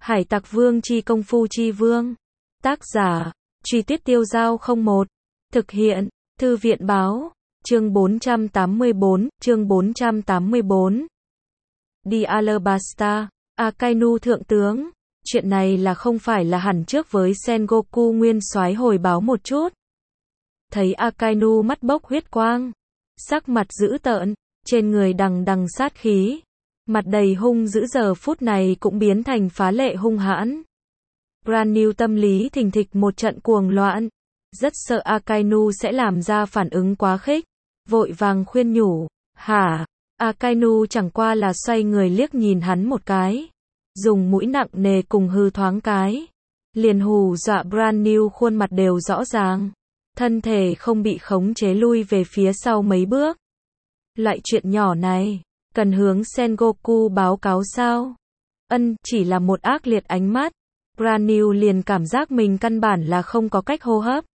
Hải Tặc Vương chi công phu chi vương. Tác giả, Truy Tuyết Tiêu Dao 01. Thực hiện, Thư viện báo. Chương 484. Đi Alabasta, Akainu thượng tướng. Chuyện này là không phải là hẳn trước với Sengoku nguyên soái hồi báo một chút. Thấy Akainu mắt bốc huyết quang, sắc mặt dữ tợn, trên người đằng đằng sát khí, mặt đầy hung dữ giờ phút này cũng biến thành phá lệ hung hãn. Brand New tâm lý thình thịch một trận cuồng loạn, rất sợ Akainu sẽ làm ra phản ứng quá khích, vội vàng khuyên nhủ, hả? Akainu chẳng qua là xoay người liếc nhìn hắn một cái, dùng mũi nặng nề cùng hư thoáng cái, liền hù dọa Brand New khuôn mặt đều rõ ràng, thân thể không bị khống chế lui về phía sau mấy bước. Loại chuyện nhỏ này, cần hướng Sengoku báo cáo sao? Chỉ là một ác liệt ánh mắt, Brand New liền cảm giác mình căn bản là không có cách hô hấp.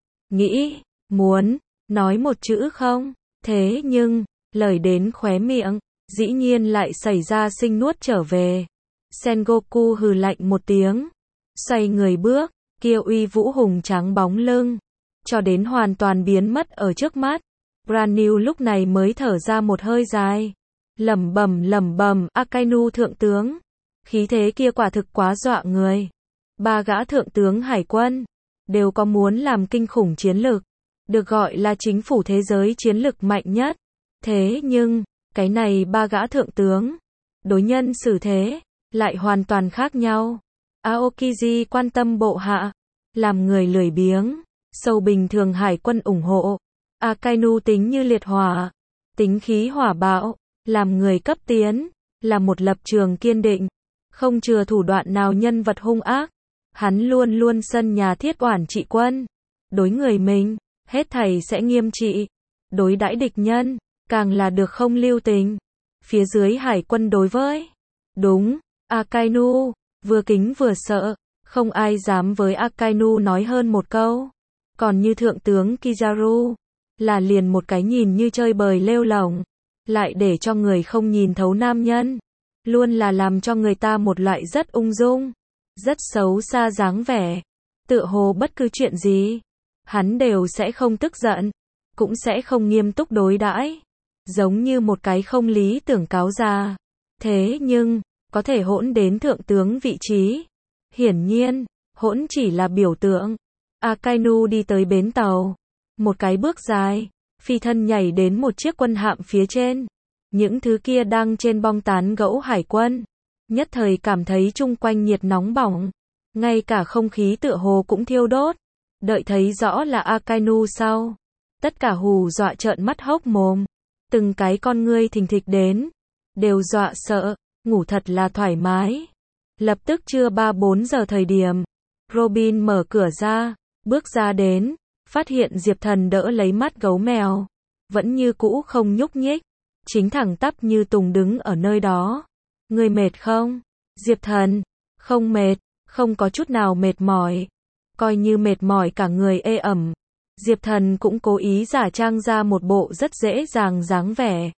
Nghĩ, muốn, nói một chữ không? Thế nhưng, lời đến khóe miệng, dĩ nhiên lại xảy ra sinh nuốt trở về. Sengoku hừ lạnh một tiếng, xoay người bước, kia uy vũ hùng tráng bóng lưng, cho đến hoàn toàn biến mất ở trước mắt. Brand New lúc này mới thở ra một hơi dài, lẩm bẩm, Akainu thượng tướng, khí thế kia quả thực quá dọa người. Ba gã thượng tướng hải quân đều có muốn làm kinh khủng chiến lược, được gọi là chính phủ thế giới chiến lược mạnh nhất. Thế nhưng, cái này ba gã thượng tướng, đối nhân xử thế lại hoàn toàn khác nhau. Aokiji quan tâm bộ hạ, làm người lười biếng, sâu bình thường hải quân ủng hộ. Akainu tính như liệt hỏa, tính khí hỏa bạo, làm người cấp tiến, là một lập trường kiên định, không chừa thủ đoạn nào nhân vật hung ác. Hắn luôn luôn sân nhà thiết oản trị quân, đối người mình, hết thảy sẽ nghiêm trị, đối đãi địch nhân, càng là được không lưu tình. Phía dưới hải quân đối với, đúng, Akainu, vừa kính vừa sợ, không ai dám với Akainu nói hơn một câu. Còn như thượng tướng Kizaru, là liền một cái nhìn như chơi bời lêu lổng, lại để cho người không nhìn thấu nam nhân, luôn là làm cho người ta một loại rất ung dung, rất xấu xa dáng vẻ, tựa hồ bất cứ chuyện gì, hắn đều sẽ không tức giận, cũng sẽ không nghiêm túc đối đãi, giống như một cái không lý tưởng cáo già. Thế nhưng, có thể hỗn đến thượng tướng vị trí, hiển nhiên, hỗn chỉ là biểu tượng. Akainu đi tới bến tàu, một cái bước dài, phi thân nhảy đến một chiếc quân hạm phía trên. Những thứ kia đang trên bong tán gẫu hải quân, nhất thời cảm thấy chung quanh nhiệt nóng bỏng, ngay cả không khí tựa hồ cũng thiêu đốt. Đợi thấy rõ là Akainu sau, tất cả hù dọa trợn mắt hốc mồm, từng cái con ngươi thình thịch đến, đều dọa sợ, ngủ thật là thoải mái. Lập tức trưa 3-4 giờ thời điểm, Robin mở cửa ra, bước ra đến, phát hiện Diệp Thần đỡ lấy mắt gấu mèo, vẫn như cũ không nhúc nhích, chính thẳng tắp như tùng đứng ở nơi đó. Ngươi mệt không? Diệp Thần, không mệt, không có chút nào mệt mỏi, coi như mệt mỏi cả người ê ẩm. Diệp Thần cũng cố ý giả trang ra một bộ rất dễ dàng dáng vẻ.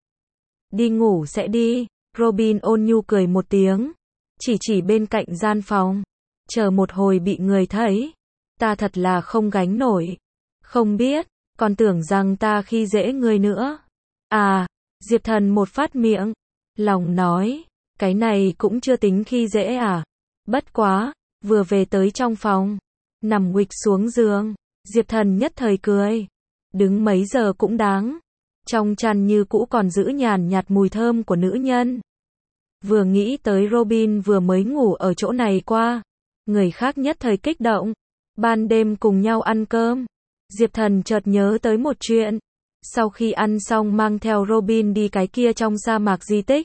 Đi ngủ sẽ đi, Robin ôn nhu cười một tiếng, chỉ bên cạnh gian phòng, chờ một hồi bị người thấy, ta thật là không gánh nổi. Không biết, còn tưởng rằng ta khi dễ ngươi nữa. À, Diệp Thần một phát miệng, lòng nói, cái này cũng chưa tính khi dễ à. Bất quá, vừa về tới trong phòng, nằm nguỵch xuống giường, Diệp Thần nhất thời cười, đứng mấy giờ cũng đáng. Trong chăn như cũ còn giữ nhàn nhạt mùi thơm của nữ nhân. Vừa nghĩ tới Robin vừa mới ngủ ở chỗ này qua, người khác nhất thời kích động. Ban đêm cùng nhau ăn cơm, Diệp Thần chợt nhớ tới một chuyện. Sau khi ăn xong mang theo Robin đi cái kia trong sa mạc di tích.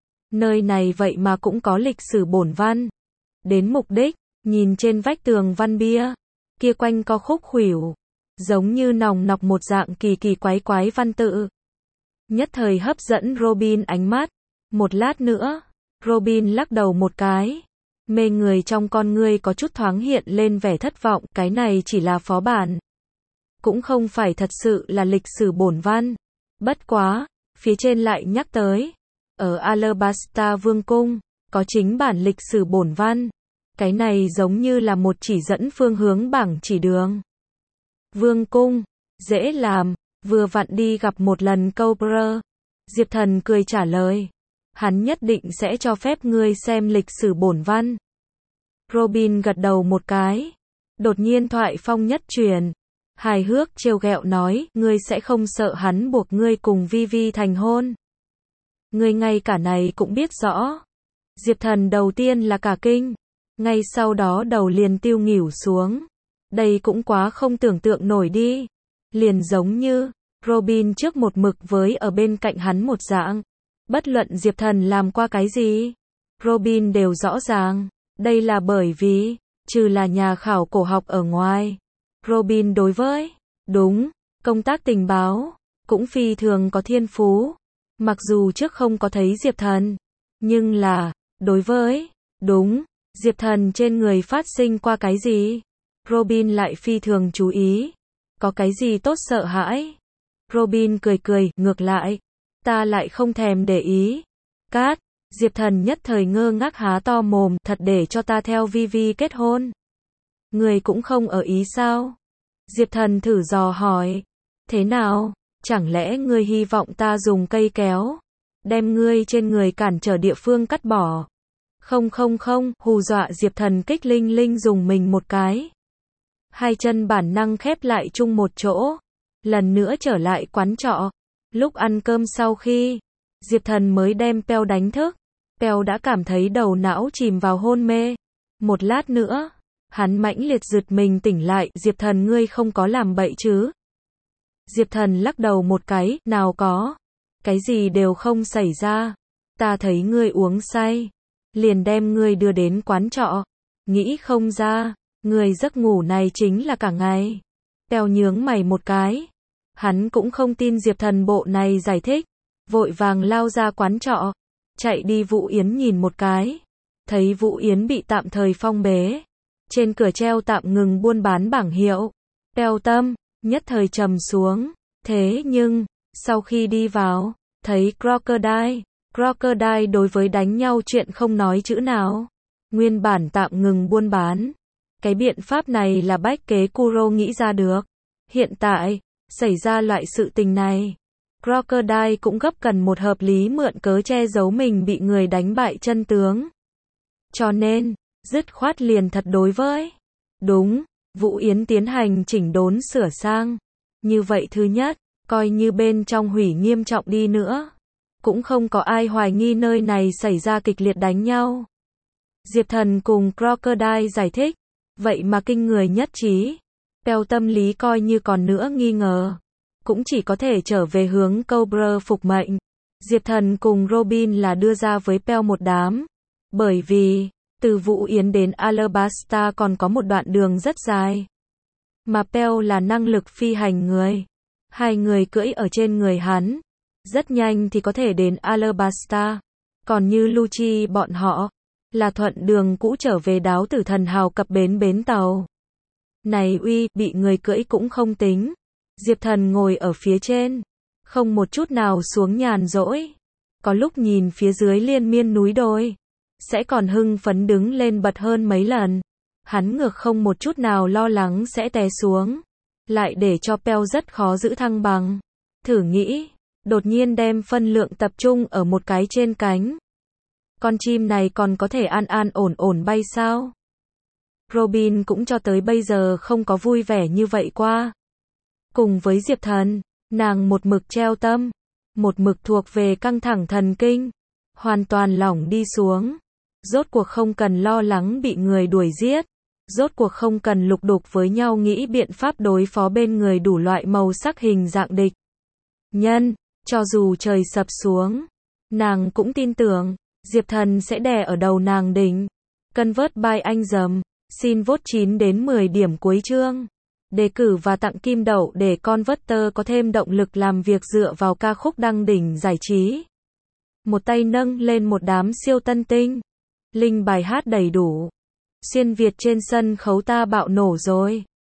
Nơi này vậy mà cũng có lịch sử bổn văn. Đến mục đích, nhìn trên vách tường văn bia, kia quanh co khúc khuỷu, giống như nòng nọc một dạng kỳ kỳ quái văn tự. Nhất thời hấp dẫn Robin ánh mắt. Một lát nữa, Robin lắc đầu một cái. Mê người trong con ngươi có chút thoáng hiện lên vẻ thất vọng, cái này chỉ là phó bản. Cũng không phải thật sự là lịch sử bổn văn. Bất quá, phía trên lại nhắc tới, ở Alabasta Vương cung, có chính bản lịch sử bổn văn, Cái này giống như là một chỉ dẫn phương hướng bảng chỉ đường. Vương cung, dễ làm, vừa vặn đi gặp một lần Cobra. Diệp Thần cười trả lời. Hắn nhất định sẽ cho phép ngươi xem lịch sử bổn văn. Robin gật đầu một cái. Đột nhiên thoại phong nhất truyền. Hài hước trêu ghẹo nói, ngươi sẽ không sợ hắn buộc ngươi cùng Vivi thành hôn. Ngươi ngay cả này cũng biết rõ. Diệp Thần đầu tiên là cả kinh. Ngay sau đó đầu liền tiêu nghỉu xuống. Đây cũng quá không tưởng tượng nổi đi. Liền giống như, Robin trước một mực với ở bên cạnh hắn một dạng. Bất luận Diệp Thần làm qua cái gì, Robin đều rõ ràng. Đây là bởi vì, trừ là nhà khảo cổ học ở ngoài, Robin đối với, đúng, công tác tình báo, cũng phi thường có thiên phú. Mặc dù trước không có thấy Diệp Thần, nhưng là, đối với, đúng, Diệp Thần trên người phát sinh qua cái gì, Robin lại phi thường chú ý. Có cái gì tốt sợ hãi? Robin cười cười, ngược lại, ta lại không thèm để ý. Cát, Diệp Thần nhất thời ngơ ngác há to mồm, thật để cho ta theo Vivi kết hôn. Người cũng không ở ý sao? Diệp Thần thử dò hỏi. Thế nào? Chẳng lẽ ngươi hy vọng ta dùng cây kéo, đem ngươi trên người cản trở địa phương cắt bỏ? Không, hù dọa Diệp Thần kích linh linh dùng mình một cái. Hai chân bản năng khép lại chung một chỗ. Lần nữa trở lại quán trọ. Lúc ăn cơm sau khi, Diệp Thần mới đem Peo đánh thức. Peo đã cảm thấy đầu não chìm vào hôn mê. Một lát nữa, hắn mãnh liệt giật mình tỉnh lại. Diệp Thần ngươi không có làm bậy chứ? Diệp Thần lắc đầu một cái, nào có. Cái gì đều không xảy ra. Ta thấy ngươi uống say, liền đem ngươi đưa đến quán trọ. Nghĩ không ra, ngươi giấc ngủ này chính là cả ngày. Peo nhướng mày một cái. Hắn cũng không tin Diệp Thần bộ này giải thích. Vội vàng lao ra quán trọ. Chạy đi Vũ Yến nhìn một cái. Thấy Vũ Yến bị tạm thời phong bế. Trên cửa treo tạm ngừng buôn bán bảng hiệu. Peo tâm, nhất thời trầm xuống. Thế nhưng, sau khi đi vào, thấy Crocodile đối với đánh nhau chuyện không nói chữ nào. Nguyên bản tạm ngừng buôn bán. Cái biện pháp này là bách kế Kuro nghĩ ra được. Hiện tại, xảy ra loại sự tình này. Crocodile cũng gấp cần một hợp lý mượn cớ che giấu mình bị người đánh bại chân tướng. Cho nên, dứt khoát liền thật đối với. Đúng, Vũ Yến tiến hành chỉnh đốn sửa sang. Như vậy thứ nhất, coi như bên trong hủy nghiêm trọng đi nữa. Cũng không có ai hoài nghi nơi này xảy ra kịch liệt đánh nhau. Diệp Thần cùng Crocodile giải thích. Vậy mà kinh người nhất trí. Peo tâm lý coi như còn nữa nghi ngờ. Cũng chỉ có thể trở về hướng Cobra phục mệnh. Diệp Thần cùng Robin là đưa ra với Peo một đám. Bởi vì, từ Vũ Yến đến Alabasta còn có một đoạn đường rất dài. Mà Peo là năng lực phi hành người. Hai người cưỡi ở trên người hắn. Rất nhanh thì có thể đến Alabasta. Còn như Lucci bọn họ, là thuận đường cũ trở về Đáo Tử Thần Hào cập bến tàu. Này uy, bị người cưỡi cũng không tính. Diệp Thần ngồi ở phía trên, không một chút nào xuống nhàn rỗi. Có lúc nhìn phía dưới liên miên núi đồi, sẽ còn hưng phấn đứng lên bật hơn mấy lần. Hắn ngược không một chút nào lo lắng sẽ té xuống. Lại để cho Peo rất khó giữ thăng bằng. Thử nghĩ, đột nhiên đem phân lượng tập trung ở một cái trên cánh. Con chim này còn có thể an ổn bay sao? Robin cũng cho tới bây giờ không có vui vẻ như vậy qua. Cùng với Diệp Thần, nàng một mực treo tâm, một mực thuộc về căng thẳng thần kinh, hoàn toàn lỏng đi xuống. Rốt cuộc không cần lo lắng bị người đuổi giết, rốt cuộc không cần lục đục với nhau nghĩ biện pháp đối phó bên người đủ loại màu sắc hình dạng địch nhân. Cho dù trời sập xuống, nàng cũng tin tưởng Diệp Thần sẽ đè ở đầu nàng đỉnh. Convert by anh dầm. Xin vote 9 đến 10 điểm cuối chương. Đề cử và tặng kim đậu để Converter có thêm động lực làm việc dựa vào ca khúc đăng đỉnh giải trí. Một tay nâng lên một đám siêu tân tinh. Link bài hát đầy đủ. Xuyên Việt trên sân khấu ta bạo nổ rồi.